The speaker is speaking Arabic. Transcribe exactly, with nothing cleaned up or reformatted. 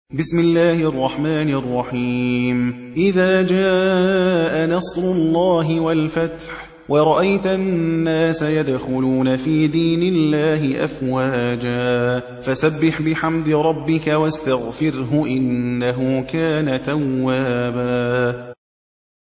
بسم الله الرحمن الرحيم إذا جاء نصر الله والفتح ورأيت الناس يدخلون في دين الله أفواجا فسبح بحمد ربك واستغفره إنه كان توابا